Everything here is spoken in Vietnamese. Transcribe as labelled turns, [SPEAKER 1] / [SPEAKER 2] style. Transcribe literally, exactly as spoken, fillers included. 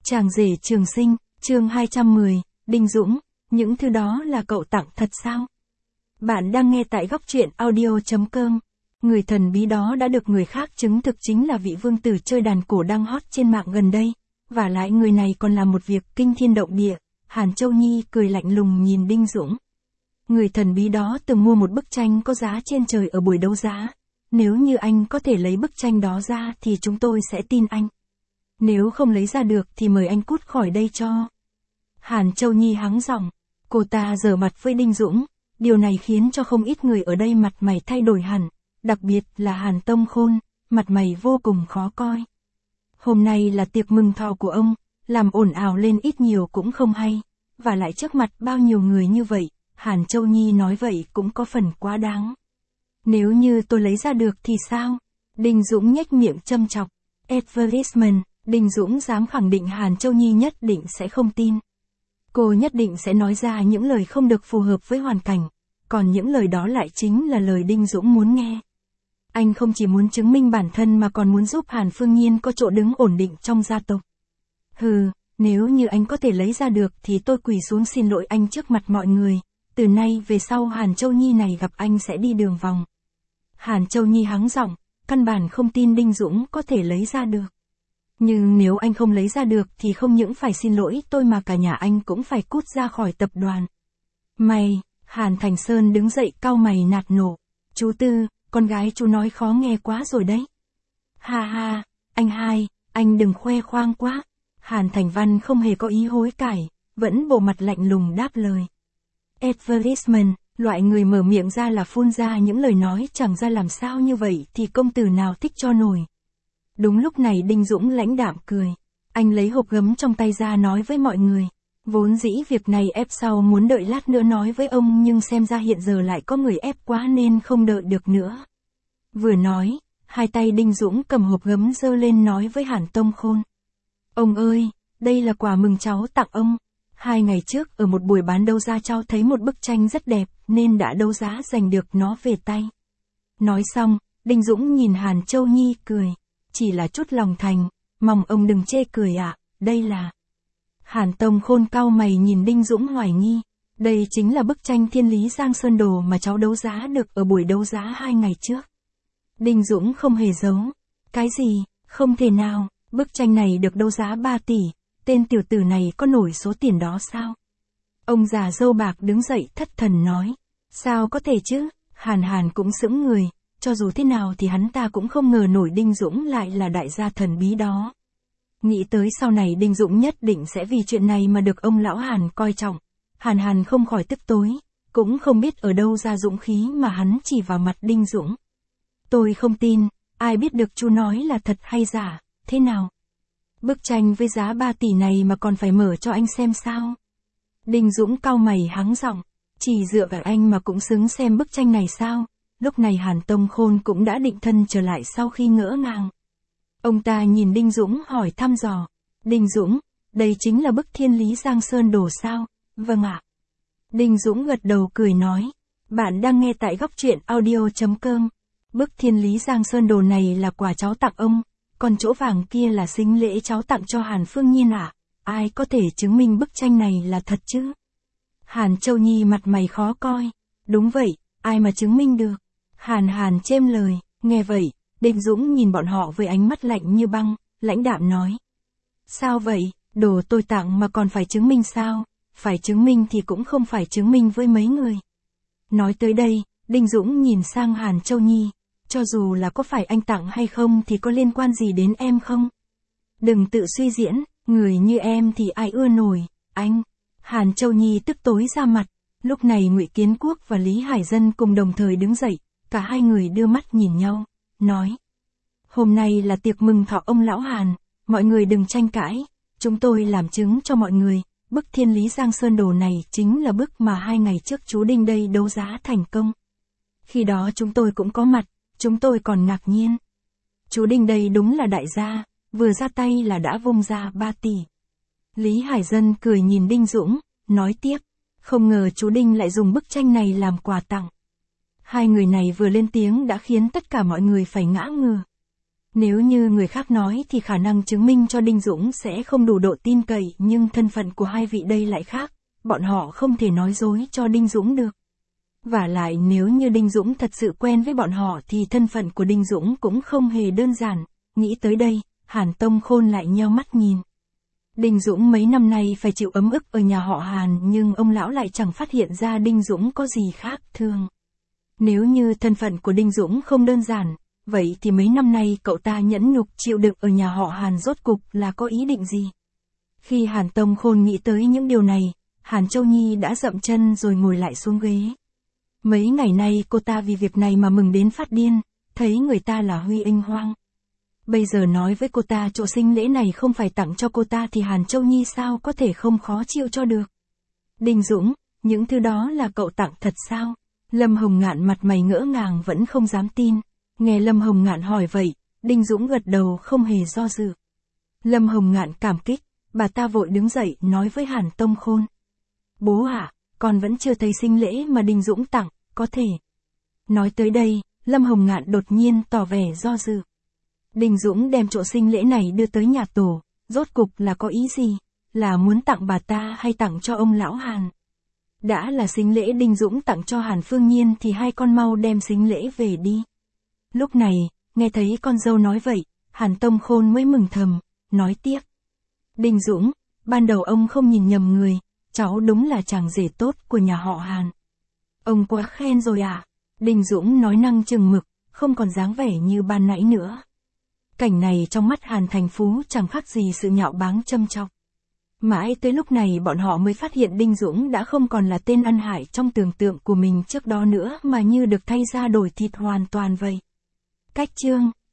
[SPEAKER 1] Chàng rể trường sinh, chương hai trăm mười, Đinh Dũng, những thứ đó là cậu tặng thật sao? Bạn đang nghe tại góc truyện audio chấm com. Người thần bí đó đã được người khác chứng thực chính là vị vương tử chơi đàn cổ đang hot trên mạng gần đây. Và lại người này còn làm một việc kinh thiên động địa. Hàn Châu Nhi cười lạnh lùng nhìn Đinh Dũng. Người thần bí đó từng mua một bức tranh có giá trên trời ở buổi đấu giá. Nếu như anh có thể lấy bức tranh đó ra thì chúng tôi sẽ tin anh. Nếu không lấy ra được thì mời anh cút khỏi đây cho. Hàn Châu Nhi hắng giọng. Cô ta giở mặt với Đinh Dũng. Điều này khiến cho không ít người ở đây mặt mày thay đổi hẳn. Đặc biệt là Hàn Tông Khôn, mặt mày vô cùng khó coi. Hôm nay là tiệc mừng thọ của ông, làm ồn ào lên ít nhiều cũng không hay. Và lại trước mặt bao nhiêu người như vậy, Hàn Châu Nhi nói vậy cũng có phần quá đáng. Nếu như tôi lấy ra được thì sao? Đinh Dũng nhếch miệng châm chọc. Advertisement, Đinh Dũng dám khẳng định Hàn Châu Nhi nhất định sẽ không tin. Cô nhất định sẽ nói ra những lời không được phù hợp với hoàn cảnh, còn những lời đó lại chính là lời Đinh Dũng muốn nghe. Anh không chỉ muốn chứng minh bản thân mà còn muốn giúp Hàn Phương Nhiên có chỗ đứng ổn định trong gia tộc. Hừ, nếu như anh có thể lấy ra được thì tôi quỳ xuống xin lỗi anh trước mặt mọi người. Từ nay về sau Hàn Châu Nhi này gặp anh sẽ đi đường vòng. Hàn Châu Nhi hắng giọng, căn bản không tin Đinh Dũng có thể lấy ra được. Nhưng nếu anh không lấy ra được thì không những phải xin lỗi tôi mà cả nhà anh cũng phải cút ra khỏi tập đoàn. Mày, Hàn Thành Sơn đứng dậy cau mày nạt nổ. Chú Tư, con gái chú nói khó nghe quá rồi đấy. Ha ha, anh hai, anh đừng khoe khoang quá. Hàn Thành Văn không hề có ý hối cải, vẫn bộ mặt lạnh lùng đáp lời. Advertisement, loại người mở miệng ra là phun ra những lời nói chẳng ra làm sao như vậy thì công tử nào thích cho nổi. Đúng lúc này Đinh Dũng lãnh đạm cười. Anh lấy hộp gấm trong tay ra nói với mọi người. Vốn dĩ việc này ép sau muốn đợi lát nữa nói với ông nhưng xem ra hiện giờ lại có người ép quá nên không đợi được nữa. Vừa nói, hai tay Đinh Dũng cầm hộp gấm giơ lên nói với Hàn Tông Khôn. Ông ơi, đây là quà mừng cháu tặng ông. Hai ngày trước ở một buổi bán đấu giá cháu thấy một bức tranh rất đẹp nên đã đấu giá giành được nó về tay. Nói xong, Đinh Dũng nhìn Hàn Châu Nhi cười. Chỉ là chút lòng thành, mong ông đừng chê cười ạ, à, đây là... Hàn Tông Khôn cau mày nhìn Đinh Dũng hoài nghi. Đây chính là bức tranh Thiên Lý Giang Sơn Đồ mà cháu đấu giá được ở buổi đấu giá hai ngày trước. Đinh Dũng không hề giấu. Cái gì, không thể nào, bức tranh này được đấu giá ba tỷ, tên tiểu tử này có nổi số tiền đó sao? Ông già râu bạc đứng dậy thất thần nói. Sao có thể chứ, Hàn Hàn cũng sững người. Cho dù thế nào thì hắn ta cũng không ngờ nổi Đinh Dũng lại là đại gia thần bí đó. Nghĩ tới sau này Đinh Dũng nhất định sẽ vì chuyện này mà được ông lão Hàn coi trọng. Hàn Hàn không khỏi tức tối, cũng không biết ở đâu ra dũng khí mà hắn chỉ vào mặt Đinh Dũng. Tôi không tin, ai biết được chú nói là thật hay giả, thế nào? Bức tranh với giá ba tỷ này mà còn phải mở cho anh xem sao? Đinh Dũng cau mày hắng giọng, chỉ dựa vào anh mà cũng xứng xem bức tranh này sao? Lúc này Hàn Tông Khôn cũng đã định thân trở lại sau khi ngỡ ngàng. Ông ta nhìn Đinh Dũng hỏi thăm dò. Đinh Dũng, đây chính là bức Thiên Lý Giang Sơn Đồ sao? Vâng ạ. Đinh Dũng gật đầu cười nói. Bạn đang nghe tại góc truyện audio chấm com. Bức Thiên Lý Giang Sơn Đồ này là quà cháu tặng ông, còn chỗ vàng kia là sính lễ cháu tặng cho Hàn Phương Nhiên ạ. À? Ai có thể chứng minh bức tranh này là thật chứ? Hàn Châu Nhi mặt mày khó coi. Đúng vậy, ai mà chứng minh được? Hàn Hàn chêm lời, nghe vậy, Đinh Dũng nhìn bọn họ với ánh mắt lạnh như băng, lãnh đạm nói. Sao vậy, đồ tôi tặng mà còn phải chứng minh sao? Phải chứng minh thì cũng không phải chứng minh với mấy người. Nói tới đây, Đinh Dũng nhìn sang Hàn Châu Nhi, cho dù là có phải anh tặng hay không thì có liên quan gì đến em không? Đừng tự suy diễn, người như em thì ai ưa nổi, anh. Hàn Châu Nhi tức tối ra mặt, lúc này Ngụy Kiến Quốc và Lý Hải Dân cùng đồng thời đứng dậy. Cả hai người đưa mắt nhìn nhau, nói. Hôm nay là tiệc mừng thọ ông lão Hàn, mọi người đừng tranh cãi, chúng tôi làm chứng cho mọi người, bức Thiên Lý Giang Sơn Đồ này chính là bức mà hai ngày trước chú Đinh đây đấu giá thành công. Khi đó chúng tôi cũng có mặt, chúng tôi còn ngạc nhiên. Chú Đinh đây đúng là đại gia, vừa ra tay là đã vung ra ba tỷ. Lý Hải Dân cười nhìn Đinh Dũng, nói tiếp, không ngờ chú Đinh lại dùng bức tranh này làm quà tặng. Hai người này vừa lên tiếng đã khiến tất cả mọi người phải ngã ngửa. Nếu như người khác nói thì khả năng chứng minh cho Đinh Dũng sẽ không đủ độ tin cậy, nhưng thân phận của hai vị đây lại khác, bọn họ không thể nói dối cho Đinh Dũng được. Vả lại nếu như Đinh Dũng thật sự quen với bọn họ thì thân phận của Đinh Dũng cũng không hề đơn giản, nghĩ tới đây, Hàn Tông Khôn lại nheo mắt nhìn. Đinh Dũng mấy năm nay phải chịu ấm ức ở nhà họ Hàn nhưng ông lão lại chẳng phát hiện ra Đinh Dũng có gì khác thường. Nếu như thân phận của Đinh Dũng không đơn giản, vậy thì mấy năm nay cậu ta nhẫn nhục chịu đựng ở nhà họ Hàn rốt cục là có ý định gì? Khi Hàn Tông Khôn nghĩ tới những điều này, Hàn Châu Nhi đã dậm chân rồi ngồi lại xuống ghế. Mấy ngày nay cô ta vì việc này mà mừng đến phát điên, thấy người ta là Huy Anh Hoang. Bây giờ nói với cô ta chỗ sinh lễ này không phải tặng cho cô ta thì Hàn Châu Nhi sao có thể không khó chịu cho được. Đinh Dũng, những thứ đó là cậu tặng thật sao? Lâm Hồng Ngạn mặt mày ngỡ ngàng vẫn không dám tin. Nghe Lâm Hồng Ngạn hỏi vậy, Đinh Dũng gật đầu không hề do dự. Lâm Hồng Ngạn cảm kích, bà ta vội đứng dậy nói với Hàn Tông Khôn. Bố ạ, con vẫn chưa thấy sinh lễ mà Đinh Dũng tặng, có thể. Nói tới đây, Lâm Hồng Ngạn đột nhiên tỏ vẻ do dự. Đinh Dũng đem chỗ sinh lễ này đưa tới nhà tổ, rốt cục là có ý gì? Là muốn tặng bà ta hay tặng cho ông lão Hàn? Đã là sinh lễ Đinh Dũng tặng cho Hàn Phương Nhiên thì hai con mau đem sinh lễ về đi. Lúc này, nghe thấy con dâu nói vậy, Hàn Tông Khôn mới mừng thầm, nói tiếp. Đinh Dũng, ban đầu ông không nhìn nhầm người, cháu đúng là chàng rể tốt của nhà họ Hàn. Ông quá khen rồi à? Đinh Dũng nói năng chừng mực, không còn dáng vẻ như ban nãy nữa. Cảnh này trong mắt Hàn Thành Phú chẳng khác gì sự nhạo báng châm chọc. Mãi tới lúc này bọn họ mới phát hiện Đinh Dũng đã không còn là tên ăn hại trong tưởng tượng của mình trước đó nữa mà như được thay ra đổi thịt hoàn toàn vậy. Cách chương